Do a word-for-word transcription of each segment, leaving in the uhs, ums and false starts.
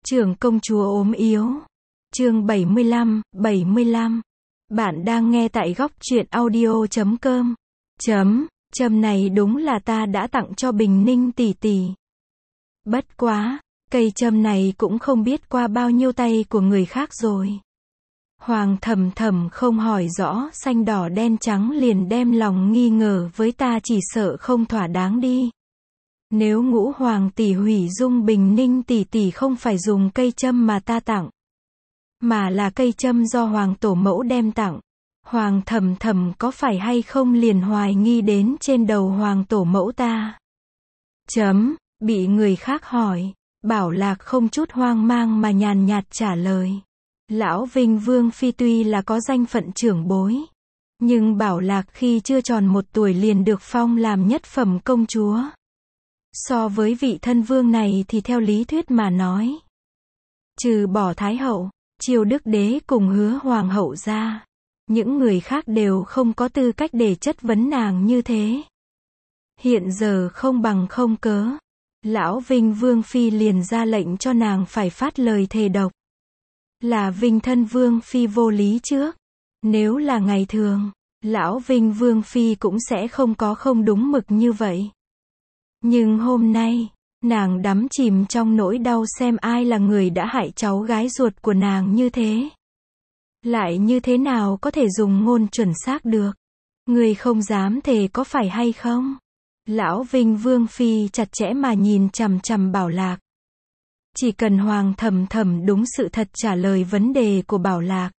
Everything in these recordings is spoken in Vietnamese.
Trưởng công chúa ốm yếu. Chương bảy mươi lăm, bảy mươi lăm. Bạn đang nghe tại góc truyện audio chấm com. Chấm, châm này đúng là ta đã tặng cho Bình Ninh tỷ tỷ. Bất quá, cây châm này cũng không biết qua bao nhiêu tay của người khác rồi. Hoàng Thầm Thầm không hỏi rõ xanh đỏ đen trắng liền đem lòng nghi ngờ với ta, chỉ sợ không thỏa đáng đi. Nếu Ngũ Hoàng tỷ hủy dung Bình Ninh tỷ tỷ không phải dùng cây châm mà ta tặng, mà là cây châm do Hoàng tổ mẫu đem tặng, Hoàng Thầm Thầm có phải hay không liền hoài nghi đến trên đầu Hoàng tổ mẫu ta. Chấm, bị người khác hỏi, Bảo Lạc không chút hoang mang mà nhàn nhạt trả lời. Lão Vinh Vương Phi tuy là có danh phận trưởng bối, nhưng Bảo Lạc khi chưa tròn một tuổi liền được phong làm nhất phẩm công chúa. So với vị thân vương này thì theo lý thuyết mà nói, trừ bỏ Thái hậu, Triều Đức đế cùng Hứa hoàng hậu ra, những người khác đều không có tư cách để chất vấn nàng như thế. Hiện giờ không bằng không cớ, Lão Vinh Vương Phi liền ra lệnh cho nàng phải phát lời thề độc. Là Vinh thân Vương Phi vô lý trước. Nếu là ngày thường, Lão Vinh Vương Phi cũng sẽ không có không đúng mực như vậy. Nhưng hôm nay, nàng đắm chìm trong nỗi đau xem ai là người đã hại cháu gái ruột của nàng như thế. Lại như thế nào có thể dùng ngôn chuẩn xác được? Người không dám thề có phải hay không? Lão Vinh Vương Phi chặt chẽ mà nhìn chằm chằm Bảo Lạc. Chỉ cần Hoàng Thầm Thầm đúng sự thật trả lời vấn đề của Bảo Lạc.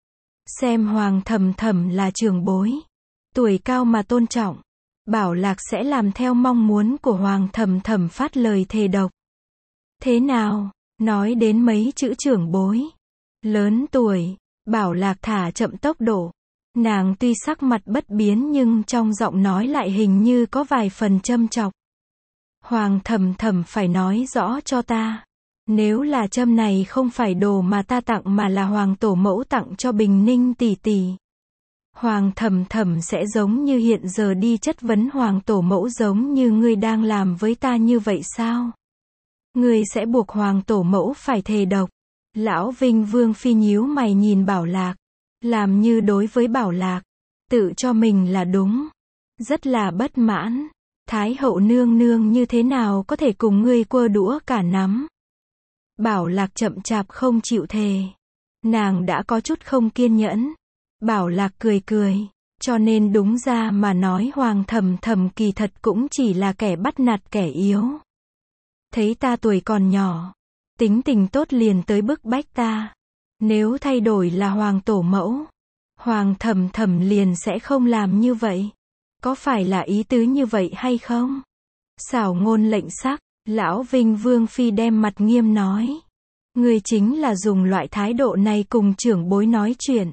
Xem Hoàng Thầm Thầm là trưởng bối, tuổi cao mà tôn trọng, Bảo Lạc sẽ làm theo mong muốn của Hoàng Thầm Thầm phát lời thề độc. Thế nào? Nói đến mấy chữ trưởng bối, lớn tuổi, Bảo Lạc thả chậm tốc độ. Nàng tuy sắc mặt bất biến nhưng trong giọng nói lại hình như có vài phần châm chọc. Hoàng Thầm Thầm phải nói rõ cho ta. Nếu là châm này không phải đồ mà ta tặng mà là Hoàng tổ mẫu tặng cho Bình Ninh tỷ tỷ, Hoàng Thầm Thầm sẽ giống như hiện giờ đi chất vấn Hoàng tổ mẫu giống như ngươi đang làm với ta như vậy sao? Ngươi sẽ buộc Hoàng tổ mẫu phải thề độc. Lão Vinh Vương Phi nhíu mày nhìn Bảo Lạc, làm như đối với Bảo Lạc, tự cho mình là đúng, rất là bất mãn. Thái hậu nương nương như thế nào có thể cùng ngươi quơ đũa cả nắm? Bảo Lạc chậm chạp không chịu thề. Nàng đã có chút không kiên nhẫn. Bảo Lạc cười cười, cho nên đúng ra mà nói Hoàng Thầm Thầm kỳ thật cũng chỉ là kẻ bắt nạt kẻ yếu. Thấy ta tuổi còn nhỏ, tính tình tốt liền tới bức bách ta. Nếu thay đổi là Hoàng tổ mẫu, Hoàng Thầm Thầm liền sẽ không làm như vậy. Có phải là ý tứ như vậy hay không? Xảo ngôn lệnh sắc, Lão Vinh Vương Phi đem mặt nghiêm nói. Ngươi chính là dùng loại thái độ này cùng trưởng bối nói chuyện.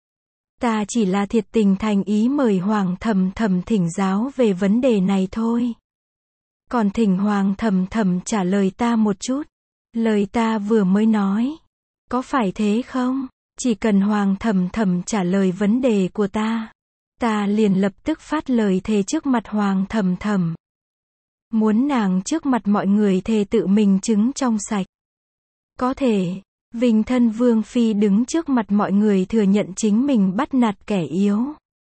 Ta chỉ là thiệt tình thành ý mời Hoàng Thầm Thầm thỉnh giáo về vấn đề này thôi. Còn thỉnh Hoàng Thầm Thầm trả lời ta một chút. Lời ta vừa mới nói, có phải thế không? Chỉ cần Hoàng Thầm Thầm trả lời vấn đề của ta, ta liền lập tức phát lời thề trước mặt Hoàng Thầm Thầm. Muốn nàng trước mặt mọi người thề tự mình chứng trong sạch. Có thể, Vinh thân Vương Phi đứng trước mặt mọi người thừa nhận chính mình bắt nạt kẻ yếu,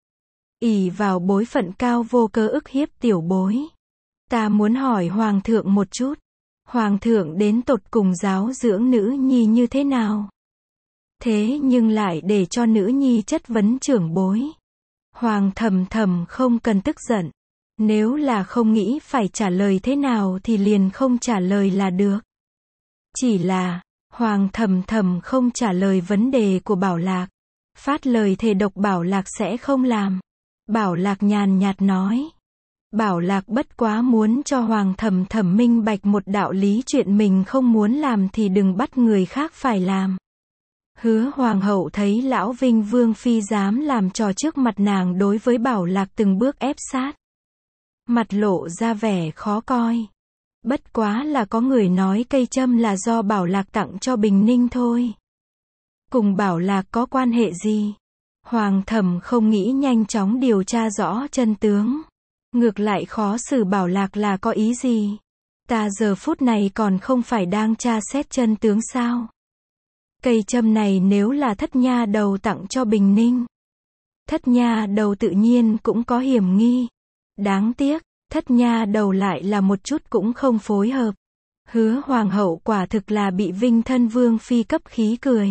ỷ vào bối phận cao vô cớ ức hiếp tiểu bối. Ta muốn hỏi Hoàng thượng một chút, Hoàng thượng đến tột cùng giáo dưỡng nữ nhi như thế nào? Thế nhưng lại để cho nữ nhi chất vấn trưởng bối. Hoàng Thầm Thầm không cần tức giận. Nếu là không nghĩ phải trả lời thế nào thì liền không trả lời là được. Chỉ là, Hoàng Thầm Thầm không trả lời vấn đề của Bảo Lạc. Phát lời thề độc Bảo Lạc sẽ không làm. Bảo Lạc nhàn nhạt nói. Bảo Lạc bất quá muốn cho Hoàng Thầm Thầm minh bạch một đạo lý, chuyện mình không muốn làm thì đừng bắt người khác phải làm. Hứa Hoàng hậu thấy Lão Vinh Vương Phi dám làm trò trước mặt nàng đối với Bảo Lạc từng bước ép sát. Mặt lộ ra vẻ khó coi. Bất quá là có người nói cây châm là do Bảo Lạc tặng cho Bình Ninh thôi. Cùng Bảo Lạc có quan hệ gì? Hoàng Thầm không nghĩ nhanh chóng điều tra rõ chân tướng. Ngược lại khó xử Bảo Lạc là có ý gì? Ta giờ phút này còn không phải đang tra xét chân tướng sao? Cây châm này nếu là Thất Nha Đầu tặng cho Bình Ninh, Thất Nha Đầu tự nhiên cũng có hiểm nghi. Đáng tiếc, Thất Nha Đầu lại là một chút cũng không phối hợp. Hứa hoàng hậu quả thực là bị Vinh Thân Vương phi cấp khí cười.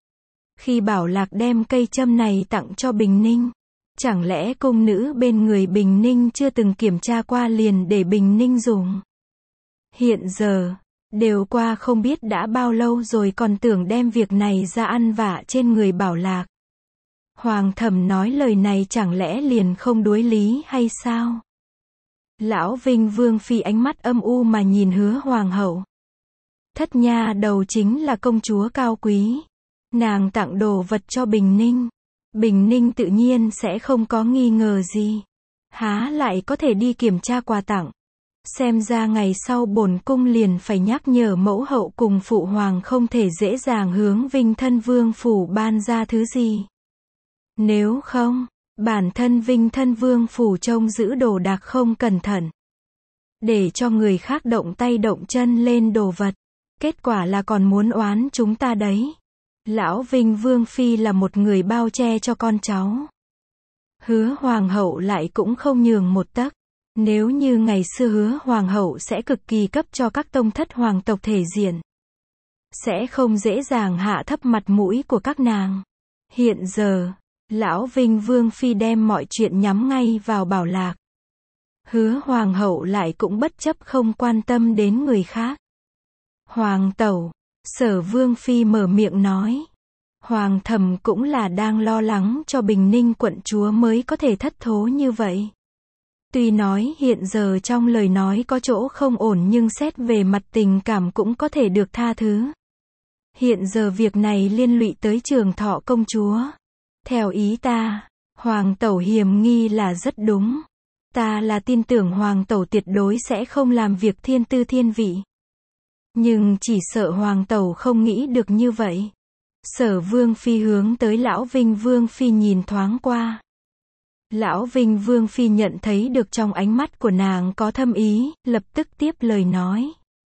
Khi Bảo Lạc đem cây châm này tặng cho Bình Ninh, chẳng lẽ cung nữ bên người Bình Ninh chưa từng kiểm tra qua liền để Bình Ninh dùng? Hiện giờ, đều qua không biết đã bao lâu rồi còn tưởng đem việc này ra ăn vạ trên người Bảo Lạc. Hoàng thẩm nói lời này chẳng lẽ liền không đối lý hay sao? Lão Vinh Vương phi ánh mắt âm u mà nhìn Hứa hoàng hậu. Thất Nha Đầu chính là công chúa cao quý. Nàng tặng đồ vật cho Bình Ninh. Bình Ninh tự nhiên sẽ không có nghi ngờ gì. Há lại có thể đi kiểm tra quà tặng. Xem ra ngày sau bổn cung liền phải nhắc nhở mẫu hậu cùng phụ hoàng không thể dễ dàng hướng Vinh Thân Vương phủ ban ra thứ gì. Nếu không, bản thân Vinh Thân Vương phủ trông giữ đồ đạc không cẩn thận, để cho người khác động tay động chân lên đồ vật, kết quả là còn muốn oán chúng ta đấy. Lão Vinh Vương phi là một người bao che cho con cháu. Hứa hoàng hậu lại cũng không nhường một tấc. Nếu như ngày xưa Hứa hoàng hậu sẽ cực kỳ cấp cho các tông thất hoàng tộc thể diện, sẽ không dễ dàng hạ thấp mặt mũi của các nàng. Hiện giờ, lão Vinh Vương phi đem mọi chuyện nhắm ngay vào Bảo Lạc. Hứa hoàng hậu lại cũng bất chấp không quan tâm đến người khác. Hoàng tẩu, Sở Vương phi mở miệng nói. Hoàng thẩm cũng là đang lo lắng cho Bình Ninh quận chúa mới có thể thất thố như vậy. Tuy nói hiện giờ trong lời nói có chỗ không ổn nhưng xét về mặt tình cảm cũng có thể được tha thứ. Hiện giờ việc này liên lụy tới Trường Thọ công chúa. Theo ý ta, hoàng tẩu hiềm nghi là rất đúng. Ta là tin tưởng hoàng tẩu tuyệt đối sẽ không làm việc thiên tư thiên vị. Nhưng chỉ sợ hoàng tẩu không nghĩ được như vậy. Sở Vương phi hướng tới lão Vinh Vương phi nhìn thoáng qua. Lão Vinh Vương phi nhận thấy được trong ánh mắt của nàng có thâm ý, lập tức tiếp lời nói.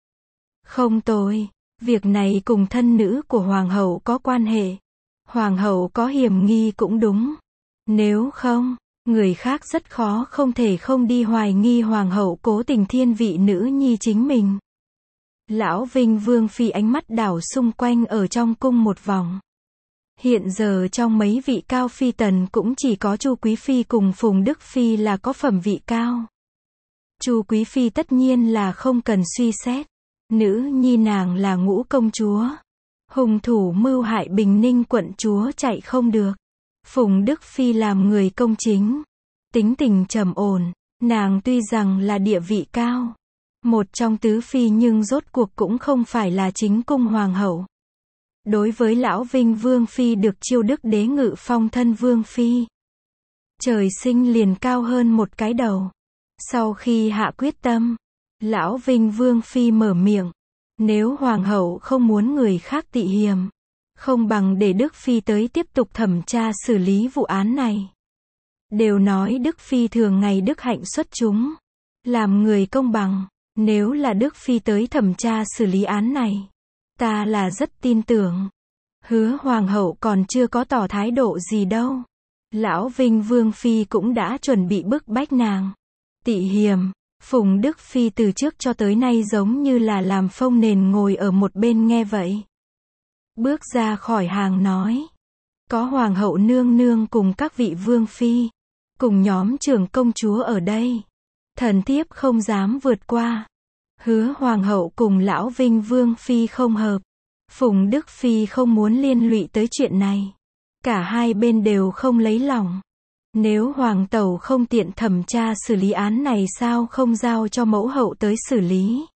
Không tồi, việc này cùng thân nữ của hoàng hậu có quan hệ. Hoàng hậu có hiểm nghi cũng đúng. Nếu không, người khác rất khó không thể không đi hoài nghi hoàng hậu cố tình thiên vị nữ nhi chính mình. Lão Vinh Vương phi ánh mắt đảo xung quanh ở trong cung một vòng. Hiện giờ trong mấy vị cao phi tần cũng chỉ có Chu Quý phi cùng Phùng Đức phi là có phẩm vị cao. Chu Quý phi tất nhiên là không cần suy xét. Nữ nhi nàng là Ngũ công chúa. Hung thủ mưu hại Bình Ninh quận chúa chạy không được. Phùng Đức phi làm người công chính, tính tình trầm ổn, nàng tuy rằng là địa vị cao, một trong tứ phi nhưng rốt cuộc cũng không phải là chính cung hoàng hậu. Đối với lão Vinh Vương phi được chiêu đức đế ngự phong thân vương phi, trời sinh liền cao hơn một cái đầu. Sau khi hạ quyết tâm, lão Vinh Vương phi mở miệng, nếu hoàng hậu không muốn người khác tị hiềm, không bằng để Đức phi tới tiếp tục thẩm tra xử lý vụ án này. Đều nói Đức phi thường ngày đức hạnh xuất chúng, làm người công bằng, nếu là Đức phi tới thẩm tra xử lý án này, ta là rất tin tưởng. Hứa hoàng hậu còn chưa có tỏ thái độ gì đâu. Lão Vinh Vương phi cũng đã chuẩn bị bức bách nàng tị hiềm. Phùng Đức phi từ trước cho tới nay giống như là làm phông nền ngồi ở một bên nghe vậy. Bước ra khỏi hàng nói, có hoàng hậu nương nương cùng các vị vương phi, cùng nhóm trưởng công chúa ở đây, thần thiếp không dám vượt qua. Hứa hoàng hậu cùng lão Vinh Vương phi không hợp. Phùng Đức phi không muốn liên lụy tới chuyện này. Cả hai bên đều không lấy lòng. Nếu hoàng tẩu không tiện thẩm tra xử lý án này sao không giao cho mẫu hậu tới xử lý?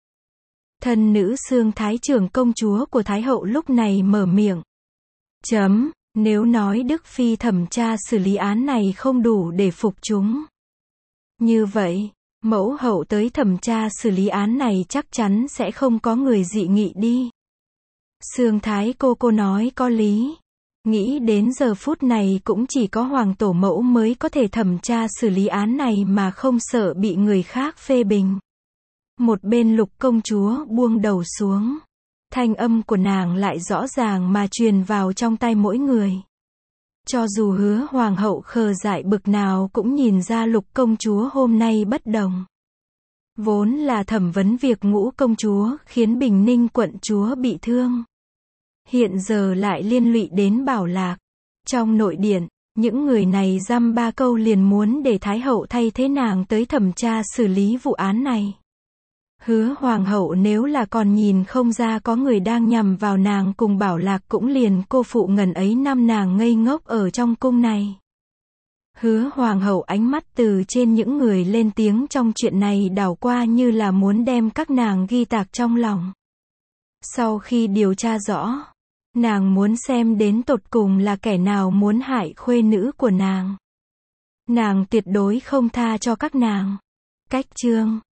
Thân nữ xương thái trưởng công chúa của thái hậu lúc này mở miệng. Chấm, nếu nói Đức phi thẩm tra xử lý án này không đủ để phục chúng, như vậy, mẫu hậu tới thẩm tra xử lý án này chắc chắn sẽ không có người dị nghị đi. Xương thái cô cô nói có lý. Nghĩ đến giờ phút này cũng chỉ có hoàng tổ mẫu mới có thể thẩm tra xử lý án này mà không sợ bị người khác phê bình. Một bên Lục công chúa buông đầu xuống. Thanh âm của nàng lại rõ ràng mà truyền vào trong tai mỗi người. Cho dù Hứa hoàng hậu khờ dại bực nào cũng nhìn ra Lục công chúa hôm nay bất đồng. Vốn là thẩm vấn việc Ngũ công chúa khiến Bình Ninh quận chúa bị thương. Hiện giờ lại liên lụy đến Bảo Lạc. Trong nội điện, những người này dăm ba câu liền muốn để Thái hậu thay thế nàng tới thẩm tra xử lý vụ án này. Hứa hoàng hậu nếu là còn nhìn không ra có người đang nhằm vào nàng cùng Bảo Lạc cũng liền cô phụ ngần ấy năm nàng ngây ngốc ở trong cung này. Hứa hoàng hậu ánh mắt từ trên những người lên tiếng trong chuyện này đảo qua như là muốn đem các nàng ghi tạc trong lòng. Sau khi điều tra rõ, nàng muốn xem đến tột cùng là kẻ nào muốn hại khuê nữ của nàng. Nàng tuyệt đối không tha cho các nàng. Cách chương